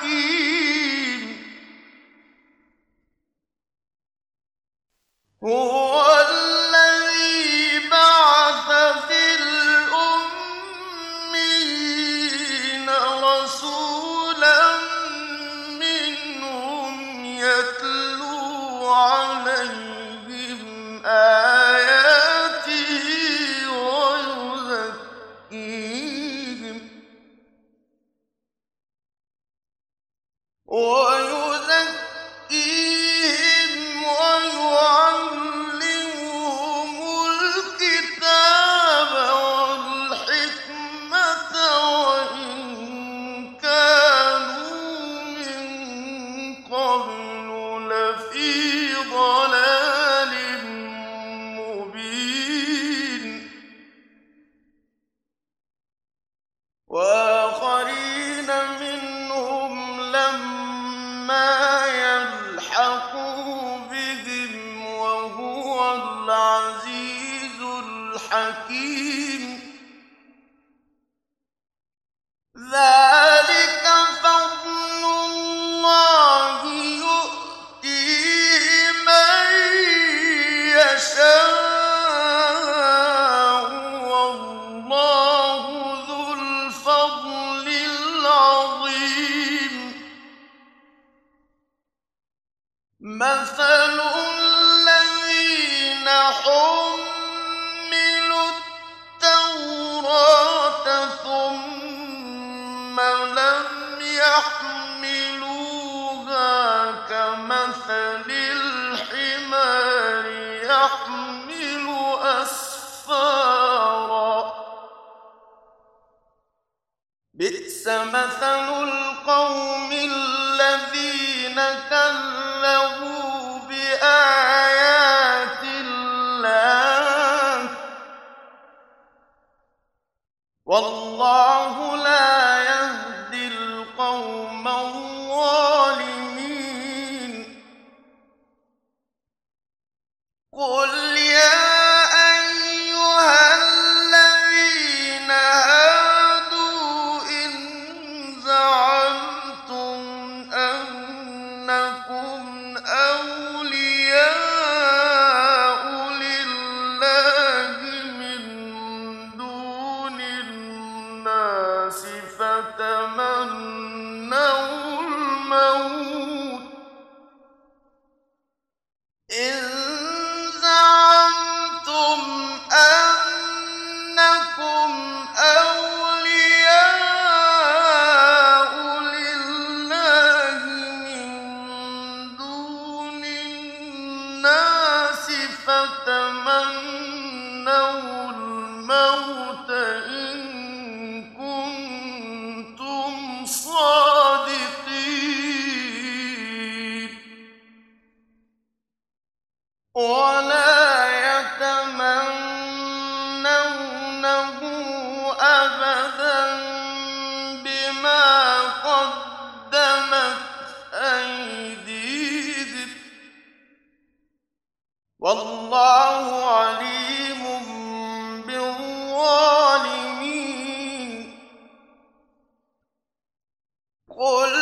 حكيم هو الذي بعث في الأميين رسولا منهم يتلو عليهم آياته ويزكيهم ويعلمهم الكتاب والحكمة وإن كانوا من قبل لفي ضلال مبين وآخرين منهم لما يلحقوا بهم وهو العزيز الحكيم ذلك فضل الله يؤتيه من يشاء والله ذو الفضل العظيم مثل الذين حملوا التوراة ثم لم يحملوها كمثل الحمار يحمل أسفارا بئس مثل القوم الذين كذبوا بآيات الله والله لا يهدي القوم الظالمين قل يا أيها الذين هادوا إن زعمتم أنكم أولياء لله من دون الناس فتمنوا الموت إن زعمتم أنكم أولياء لله من دون الناس فتمنوا الموت إن كنتم صادقين ولا يتمنونه أبدا بما قدمت أيديهم والله عليم بالظالمين قل